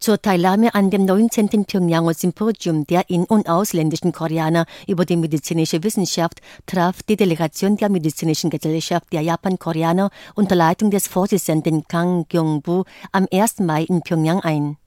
Zur Teilnahme an dem 19. Pjöngjanger Symposium der in- und ausländischen Koreaner über die medizinische Wissenschaft traf die Delegation der Medizinischen Gesellschaft der Japan-Koreaner unter Leitung des Vorsitzenden Kang Kyung-bu am 1. Mai in Pjöngjang ein.